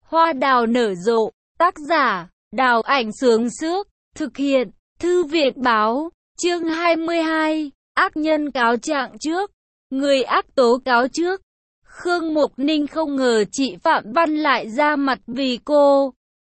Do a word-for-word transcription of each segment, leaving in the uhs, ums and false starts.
Hoa đào nở rộ, tác giả, Đào Ảnh Sướng Sước, thực hiện, Thư viện Báo, chương hai mươi hai, ác nhân cáo trạng trước, người ác tố cáo trước. Khương Mục Ninh không ngờ chị Phạm Văn lại ra mặt vì cô.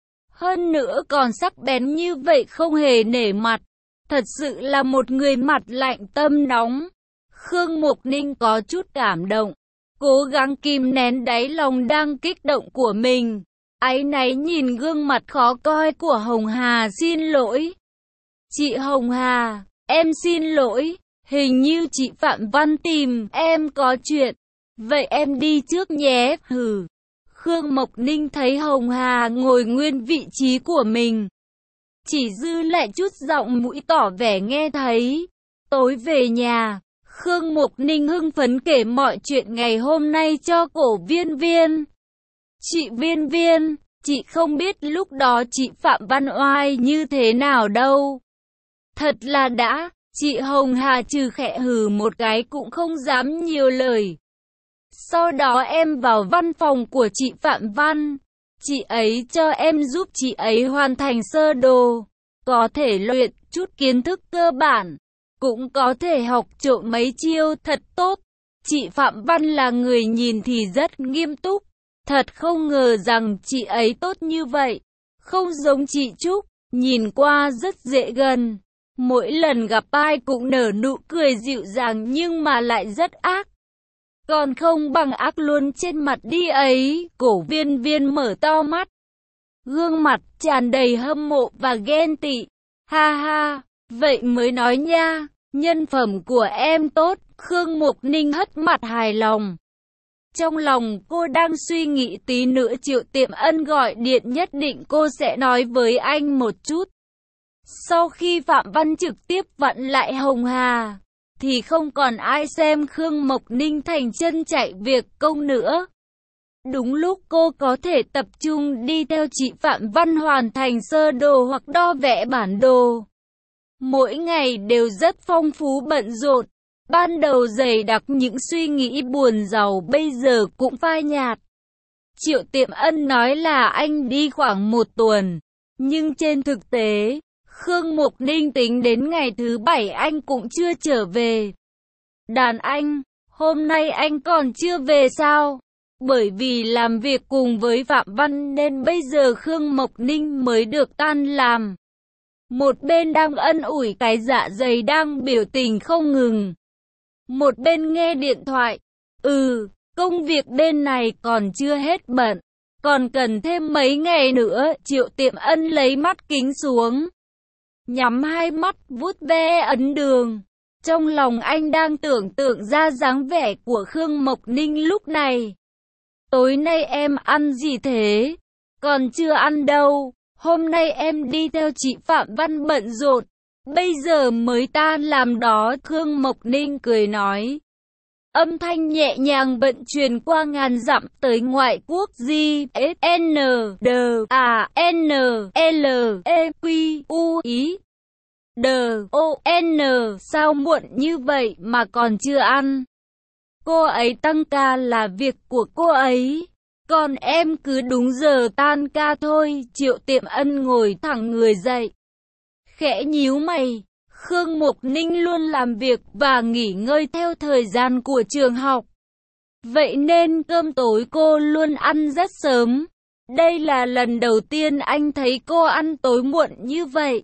Hơn nữa còn sắc bén như vậy, không hề nể mặt. Thật sự là một người mặt lạnh tâm nóng. Khương Mục Ninh có chút cảm động, cố gắng kìm nén đáy lòng đang kích động của mình. Áy náy nhìn gương mặt khó coi của Hồng Hà, xin lỗi. Chị Hồng Hà, em xin lỗi, hình như chị Phạm Văn tìm em có chuyện. Vậy em đi trước nhé, hừ. Khương Mộc Ninh thấy Hồng Hà ngồi nguyên vị trí của mình, chỉ dư lại chút giọng mũi tỏ vẻ nghe thấy. Tối về nhà, Khương Mộc Ninh hưng phấn kể mọi chuyện ngày hôm nay cho Cổ Viên Viên. Chị Viên Viên, chị không biết lúc đó chị Phạm Văn oai như thế nào đâu. Thật là đã, chị Hồng Hà trừ khẽ hừ một cái cũng không dám nhiều lời. Sau đó em vào văn phòng của chị Phạm Văn. Chị ấy cho em giúp chị ấy hoàn thành sơ đồ. Có thể luyện chút kiến thức cơ bản, cũng có thể học trộm mấy chiêu thật tốt. Chị Phạm Văn là người nhìn thì rất nghiêm túc. Thật không ngờ rằng chị ấy tốt như vậy. Không giống chị Trúc, nhìn qua rất dễ gần. Mỗi lần gặp ai cũng nở nụ cười dịu dàng nhưng mà lại rất ác. Còn không bằng ác luôn trên mặt đi ấy. Cổ Viên Viên mở to mắt, gương mặt tràn đầy hâm mộ và ghen tị. Ha ha, vậy mới nói nha, nhân phẩm của em tốt. Khương Mục Ninh hất mặt hài lòng. Trong lòng cô đang suy nghĩ tí nữa Triệu Tiệm Ân gọi điện nhất định cô sẽ nói với anh một chút. Sau khi Phạm Văn trực tiếp vặn lại Hồng Hà, thì không còn ai xem Khương Mộc Ninh thành chân chạy việc công nữa. Đúng lúc cô có thể tập trung đi theo chị Phạm Văn hoàn thành sơ đồ hoặc đo vẽ bản đồ. Mỗi ngày đều rất phong phú bận rộn. Ban đầu dày đặc những suy nghĩ buồn rầu, bây giờ cũng phai nhạt. Triệu Tiệm Ân nói là anh đi khoảng một tuần, nhưng trên thực tế, Khương Mục Ninh tính đến ngày thứ bảy anh cũng chưa trở về. Đàn anh, hôm nay anh còn chưa về sao? Bởi vì làm việc cùng với Phạm Văn nên bây giờ Khương Mộc Ninh mới được tan làm. Một bên đang ân ủi cái dạ dày đang biểu tình không ngừng, một bên nghe điện thoại. Ừ, công việc bên này còn chưa hết bận, còn cần thêm mấy ngày nữa. Triệu Tiệm Ân lấy mắt kính xuống, nhắm hai mắt vuốt ve ấn đường. Trong lòng anh đang tưởng tượng ra dáng vẻ của Khương Mộc Ninh lúc này. Tối nay em ăn gì thế? Còn chưa ăn đâu. Hôm nay em đi theo chị Phạm Văn bận rộn, bây giờ mới tan làm đó. Khương Mộc Ninh cười nói. Âm thanh nhẹ nhàng vận chuyển qua ngàn dặm tới ngoại quốc. G, S, N, D, A, N, L, E, Q, U, I, D, O, N. Sao muộn như vậy mà còn chưa ăn? Cô ấy tăng ca là việc của cô ấy, còn em cứ đúng giờ tan ca thôi. Triệu Tiệm Ân ngồi thẳng người dậy, khẽ nhíu mày. Khương Mục Ninh luôn làm việc và nghỉ ngơi theo thời gian của trường học, vậy nên cơm tối cô luôn ăn rất sớm. Đây là lần đầu tiên anh thấy cô ăn tối muộn như vậy.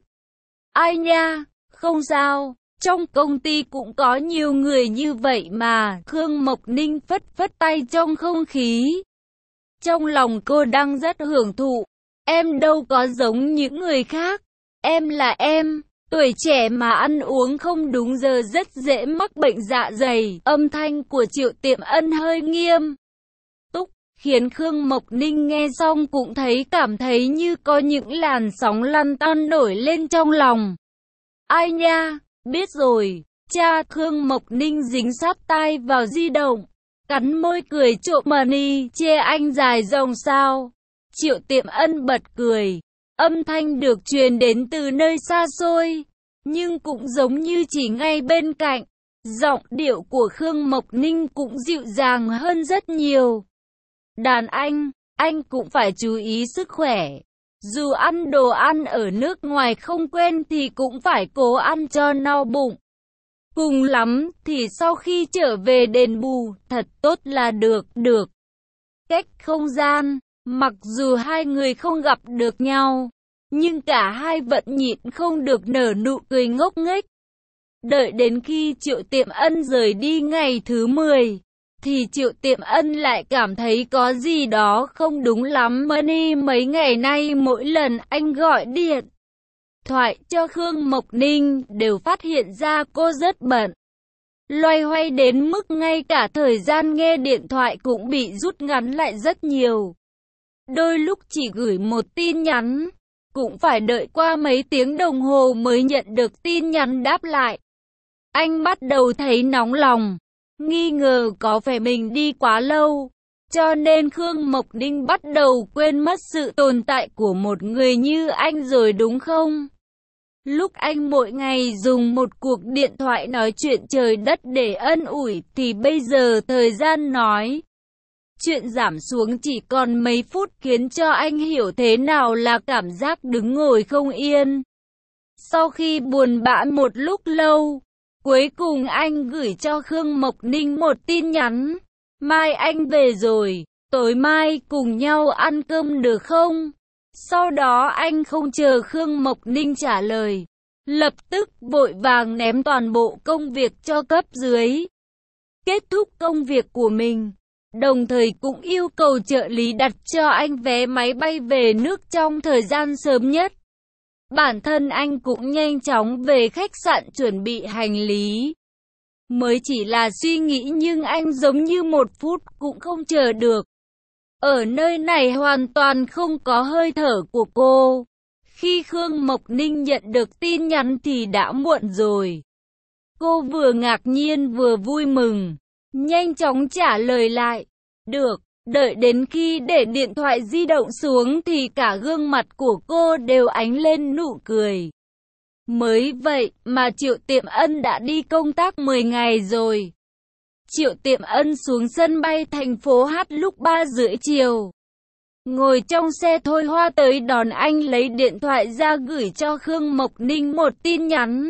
Ai nha, không sao, trong công ty cũng có nhiều người như vậy mà. Khương Mộc Ninh phất phất tay trong không khí. Trong lòng cô đang rất hưởng thụ. Em đâu có giống những người khác. Em là em, tuổi trẻ mà ăn uống không đúng giờ rất dễ mắc bệnh dạ dày. Âm thanh của Triệu Tiệm Ân hơi nghiêm túc, khiến Khương Mộc Ninh nghe xong cũng thấy cảm thấy như có những làn sóng lăn tăn nổi lên trong lòng. Ai nha, biết rồi, cha. Khương Mộc Ninh dính sát tai vào di động, cắn môi cười trộm mani. Chê anh dài dòng sao? Triệu Tiệm Ân bật cười. Âm thanh được truyền đến từ nơi xa xôi, nhưng cũng giống như chỉ ngay bên cạnh. Giọng điệu của Khương Mộc Ninh cũng dịu dàng hơn rất nhiều. Đàn anh, anh cũng phải chú ý sức khỏe. Dù ăn đồ ăn ở nước ngoài không quen thì cũng phải cố ăn cho no bụng. Cùng lắm thì sau khi trở về đền bù, thật tốt là được, được. Cách không gian, mặc dù hai người không gặp được nhau, nhưng cả hai vẫn nhịn không được nở nụ cười ngốc nghếch. Đợi đến khi Triệu Tiệm Ân rời đi ngày thứ mười, thì Triệu Tiệm Ân lại cảm thấy có gì đó không đúng lắm. Money mấy ngày nay mỗi lần anh gọi điện thoại cho Khương Mộc Ninh đều phát hiện ra cô rất bận. Loay hoay đến mức ngay cả thời gian nghe điện thoại cũng bị rút ngắn lại rất nhiều. Đôi lúc chỉ gửi một tin nhắn, cũng phải đợi qua mấy tiếng đồng hồ mới nhận được tin nhắn đáp lại. Anh bắt đầu thấy nóng lòng, nghi ngờ có phải mình đi quá lâu, cho nên Khương Mộc Ninh bắt đầu quên mất sự tồn tại của một người như anh rồi đúng không? Lúc anh mỗi ngày dùng một cuộc điện thoại nói chuyện trời đất để ân ủi thì bây giờ thời gian nói chuyện giảm xuống chỉ còn mấy phút khiến cho anh hiểu thế nào là cảm giác đứng ngồi không yên. Sau khi buồn bã một lúc lâu, cuối cùng anh gửi cho Khương Mộc Ninh một tin nhắn. Mai anh về rồi, tối mai cùng nhau ăn cơm được không? Sau đó anh không chờ Khương Mộc Ninh trả lời, lập tức vội vàng ném toàn bộ công việc cho cấp dưới. Kết thúc công việc của mình, đồng thời cũng yêu cầu trợ lý đặt cho anh vé máy bay về nước trong thời gian sớm nhất. Bản thân anh cũng nhanh chóng về khách sạn chuẩn bị hành lý. Mới chỉ là suy nghĩ nhưng anh giống như một phút cũng không chờ được. Ở nơi này hoàn toàn không có hơi thở của cô. Khi Khương Mộc Ninh nhận được tin nhắn thì đã muộn rồi. Cô vừa ngạc nhiên vừa vui mừng, nhanh chóng trả lời lại. Được, đợi đến khi để điện thoại di động xuống thì cả gương mặt của cô đều ánh lên nụ cười. Mới vậy mà Triệu Tiệm Ân đã đi công tác mười ngày rồi. Triệu Tiệm Ân xuống sân bay thành phố H lúc ba rưỡi chiều. Ngồi trong xe Thôi Hoa tới đón anh, lấy điện thoại ra gửi cho Khương Mộc Ninh một tin nhắn.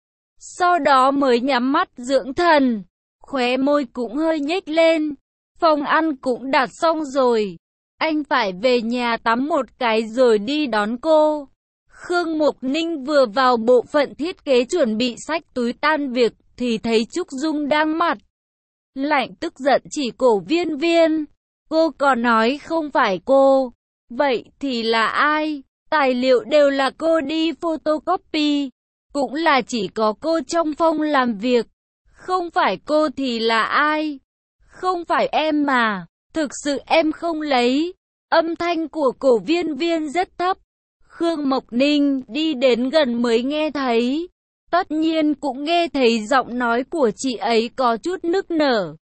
Sau đó mới nhắm mắt dưỡng thần, khóe môi cũng hơi nhếch lên. Phòng ăn cũng đặt xong rồi, anh phải về nhà tắm một cái rồi đi đón cô. Khương Mộc Ninh vừa vào bộ phận thiết kế chuẩn bị xách túi tan việc thì thấy Trúc Dung đang mặt lạnh tức giận chỉ cổ Viên Viên. Cô còn nói không phải cô, vậy thì là ai? Tài liệu đều là cô đi photocopy, cũng là chỉ có cô trong phòng làm việc. Không phải cô thì là ai? Không phải em mà, thực sự em không lấy. Âm thanh của cổ Viên Viên rất thấp. Khương Mộc Ninh đi đến gần mới nghe thấy. Tất nhiên cũng nghe thấy giọng nói của chị ấy có chút nức nở.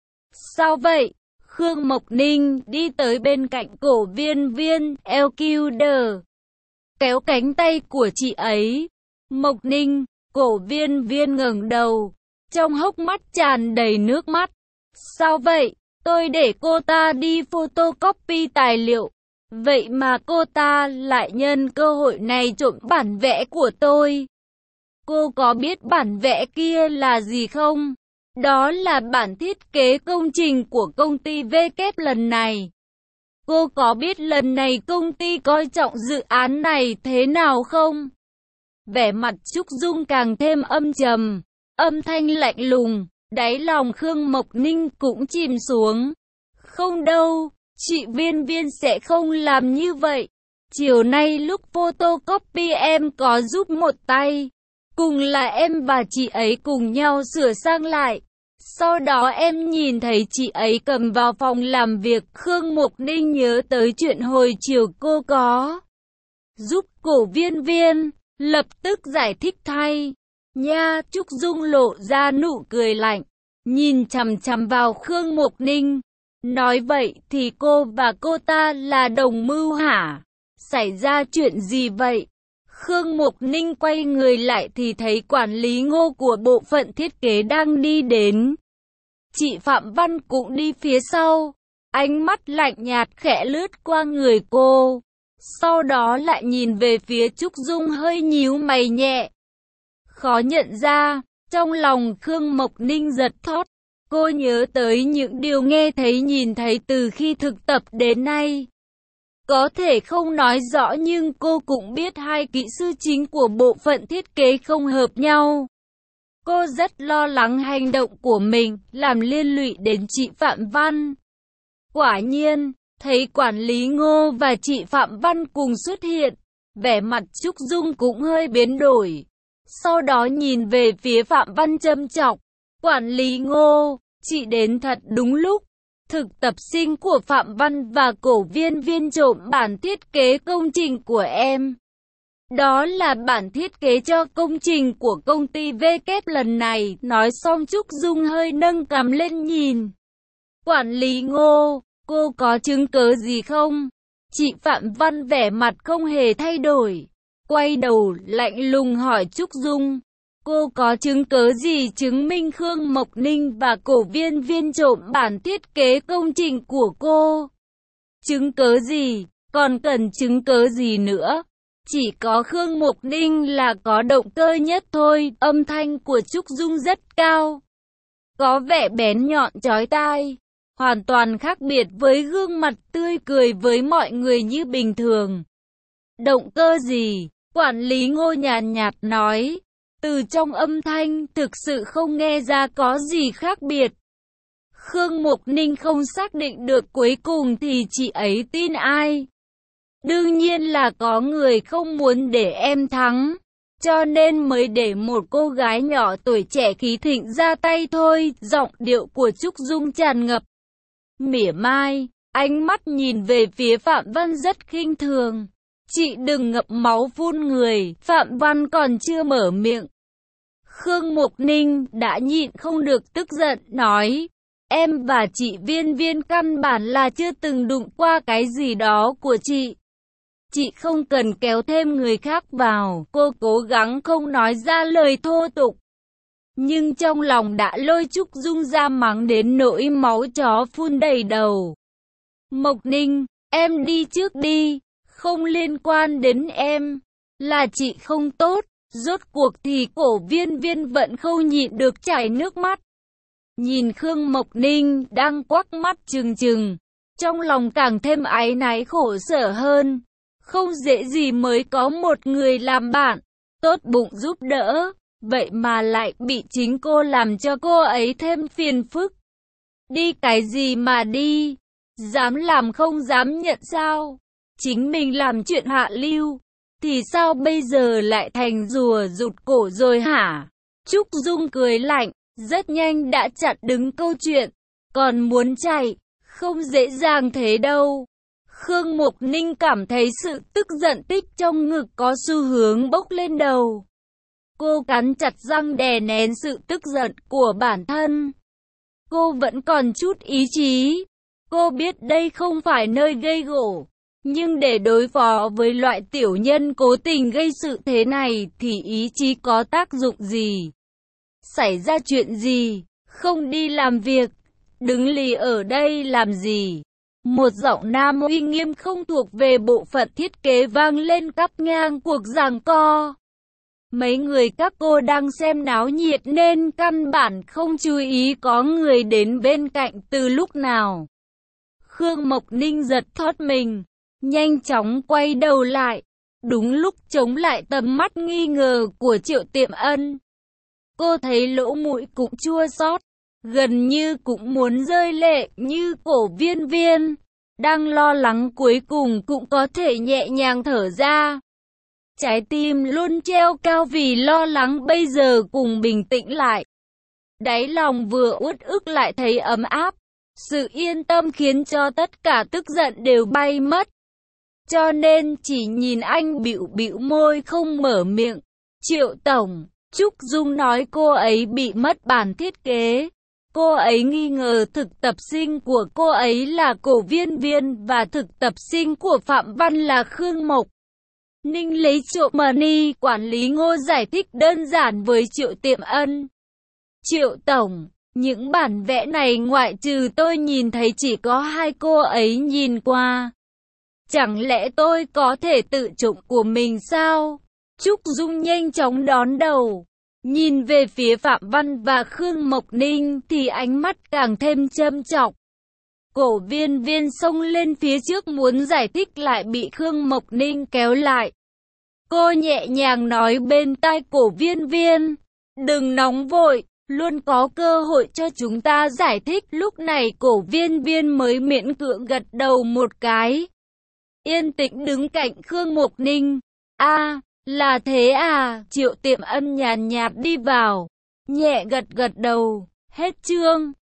Sao vậy? Khương Mộc Ninh đi tới bên cạnh cổ Viên Viên, eo kiu đờ, kéo cánh tay của chị ấy. Mộc Ninh, cổ Viên Viên ngẩng đầu, trong hốc mắt tràn đầy nước mắt. Sao vậy? Tôi để cô ta đi photocopy tài liệu, vậy mà cô ta lại nhân cơ hội này trộm bản vẽ của tôi. Cô có biết bản vẽ kia là gì không? Đó là bản thiết kế công trình của công ty vê kép lần này. Cô có biết lần này công ty coi trọng dự án này thế nào không? Vẻ mặt Trúc Dung càng thêm âm trầm, âm thanh lạnh lùng, đáy lòng Khương Mộc Ninh cũng chìm xuống. Không đâu, chị Viên Viên sẽ không làm như vậy. Chiều nay lúc photocopy em có giúp một tay. Cùng là em và chị ấy cùng nhau sửa sang lại. Sau đó em nhìn thấy chị ấy cầm vào phòng làm việc. Khương Mộc Ninh nhớ tới chuyện hồi chiều cô có giúp cổ Viên Viên, lập tức giải thích thay. Nha, Trúc Dung lộ ra nụ cười lạnh, nhìn chằm chằm vào Khương Mộc Ninh. Nói vậy thì cô và cô ta là đồng mưu hả? Xảy ra chuyện gì vậy? Khương Mộc Ninh quay người lại thì thấy quản lý Ngô của bộ phận thiết kế đang đi đến. Chị Phạm Văn cũng đi phía sau. Ánh mắt lạnh nhạt khẽ lướt qua người cô. Sau đó lại nhìn về phía Trúc Dung hơi nhíu mày nhẹ. Khó nhận ra, trong lòng Khương Mộc Ninh giật thót. Cô nhớ tới những điều nghe thấy nhìn thấy từ khi thực tập đến nay. Có thể không nói rõ nhưng cô cũng biết hai kỹ sư chính của bộ phận thiết kế không hợp nhau. Cô rất lo lắng hành động của mình làm liên lụy đến chị Phạm Văn. Quả nhiên, thấy quản lý Ngô và chị Phạm Văn cùng xuất hiện, vẻ mặt Trúc Dung cũng hơi biến đổi. Sau đó nhìn về phía Phạm Văn châm chọc. Quản lý Ngô, chị đến thật đúng lúc. Thực tập sinh của Phạm Văn và cổ viên viên trộm bản thiết kế công trình của em. Đó là bản thiết kế cho công trình của công ty vê kép lần này. Nói xong Trúc Dung hơi nâng cằm lên nhìn. Quản lý Ngô, cô có chứng cớ gì không? Chị Phạm Văn vẻ mặt không hề thay đổi. Quay đầu lạnh lùng hỏi Trúc Dung. Cô có chứng cớ gì chứng minh Khương Mộc Ninh và cổ viên viên trộm bản thiết kế công trình của cô? Chứng cớ gì? Còn cần chứng cớ gì nữa? Chỉ có Khương Mộc Ninh là có động cơ nhất thôi. Âm thanh của Trúc Dung rất cao, có vẻ bén nhọn chói tai, hoàn toàn khác biệt với gương mặt tươi cười với mọi người như bình thường. Động cơ gì? Quản lý Ngô nhàn nhạt nói. Từ trong âm thanh thực sự không nghe ra có gì khác biệt. Khương Mộc Ninh không xác định được cuối cùng thì chị ấy tin ai. Đương nhiên là có người không muốn để em thắng, cho nên mới để một cô gái nhỏ tuổi trẻ khí thịnh ra tay thôi. Giọng điệu của Trúc Dung tràn ngập mỉa mai, ánh mắt nhìn về phía Phạm Văn rất khinh thường. Chị đừng ngậm máu phun người. Phạm Văn còn chưa mở miệng, Khương Mộc Ninh đã nhịn không được tức giận nói. Em và chị Viên Viên căn bản là chưa từng đụng qua cái gì đó của chị. Chị không cần kéo thêm người khác vào. Cô cố gắng không nói ra lời thô tục, nhưng trong lòng đã lôi Trúc Dung ra mắng đến nỗi máu chó phun đầy đầu. Mộc Ninh, em đi trước đi, không liên quan đến em. Là chị không tốt. Rốt cuộc thì cổ viên viên vẫn không nhịn được chảy nước mắt. Nhìn Khương Mộc Ninh đang quắc mắt trừng trừng, trong lòng càng thêm áy náy khổ sở hơn. Không dễ gì mới có một người làm bạn, tốt bụng giúp đỡ, vậy mà lại bị chính cô làm cho cô ấy thêm phiền phức. Đi cái gì mà đi? Dám làm không dám nhận sao? Chính mình làm chuyện hạ lưu, thì sao bây giờ lại thành rùa rụt cổ rồi hả? Trúc Dung cười lạnh, rất nhanh đã chặn đứng câu chuyện. Còn muốn chạy, không dễ dàng thế đâu. Khương Mộc Ninh cảm thấy sự tức giận tích trong ngực có xu hướng bốc lên đầu. Cô cắn chặt răng đè nén sự tức giận của bản thân. Cô vẫn còn chút ý chí. Cô biết đây không phải nơi gây gổ, nhưng để đối phó với loại tiểu nhân cố tình gây sự thế này thì ý chí có tác dụng gì? Xảy ra chuyện gì? Không đi làm việc, đứng lì ở đây làm gì? Một giọng nam uy nghiêm không thuộc về bộ phận thiết kế vang lên cắt ngang cuộc giằng co. Mấy người các cô đang xem náo nhiệt nên căn bản không chú ý có người đến bên cạnh từ lúc nào. Khương Mộc Ninh giật thót mình, nhanh chóng quay đầu lại, đúng lúc chống lại tầm mắt nghi ngờ của Triệu Tiệm Ân. Cô thấy lỗ mũi cũng chua xót, gần như cũng muốn rơi lệ như cổ viên viên. Đang lo lắng cuối cùng cũng có thể nhẹ nhàng thở ra. Trái tim luôn treo cao vì lo lắng bây giờ cùng bình tĩnh lại. Đáy lòng vừa uất ức lại thấy ấm áp. Sự yên tâm khiến cho tất cả tức giận đều bay mất. Cho nên chỉ nhìn anh bĩu bĩu môi không mở miệng. Triệu tổng, Trúc Dung nói cô ấy bị mất bản thiết kế. Cô ấy nghi ngờ thực tập sinh của cô ấy là Cổ Viên Viên và thực tập sinh của Phạm Văn là Khương Mộc Ninh lấy trộm money. Quản lý Ngô giải thích đơn giản với Triệu Tiệm Ân. Triệu tổng, Những bản vẽ này ngoại trừ tôi nhìn thấy chỉ có hai cô ấy nhìn qua. Chẳng lẽ tôi có thể tự chụp của mình sao? Trúc Dung nhanh chóng đón đầu. Nhìn về phía Phạm Văn và Khương Mộc Ninh thì ánh mắt càng thêm châm chọc. Cổ Viên Viên xông lên phía trước muốn giải thích lại bị Khương Mộc Ninh kéo lại. Cô nhẹ nhàng nói bên tai Cổ Viên Viên. Đừng nóng vội, luôn có cơ hội cho chúng ta giải thích. Lúc này Cổ Viên Viên mới miễn cưỡng gật đầu một cái. Yên tĩnh đứng cạnh Khương Mộc Ninh. A, à, là thế à? Triệu Tiệm Ân nhàn nhạt đi vào. Nhẹ gật gật đầu. Hết chương.